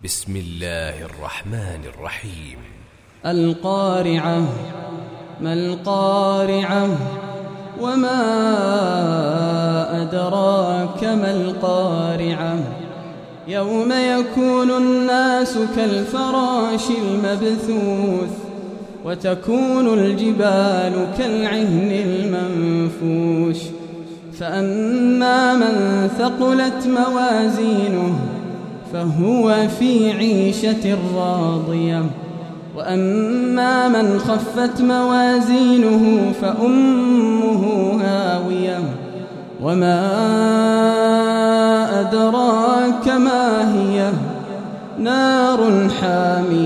بسم الله الرحمن الرحيم. القارعة. ما القارعة؟ وما أدراك ما القارعة؟ يوم يكون الناس كالفراش المبثوث وتكون الجبال كالعهن المنفوش فأما من ثقلت موازينه فهو في عيشة راضية وأما من خفت موازينه فأمه هاوية وما أدراك ما هي نار حامية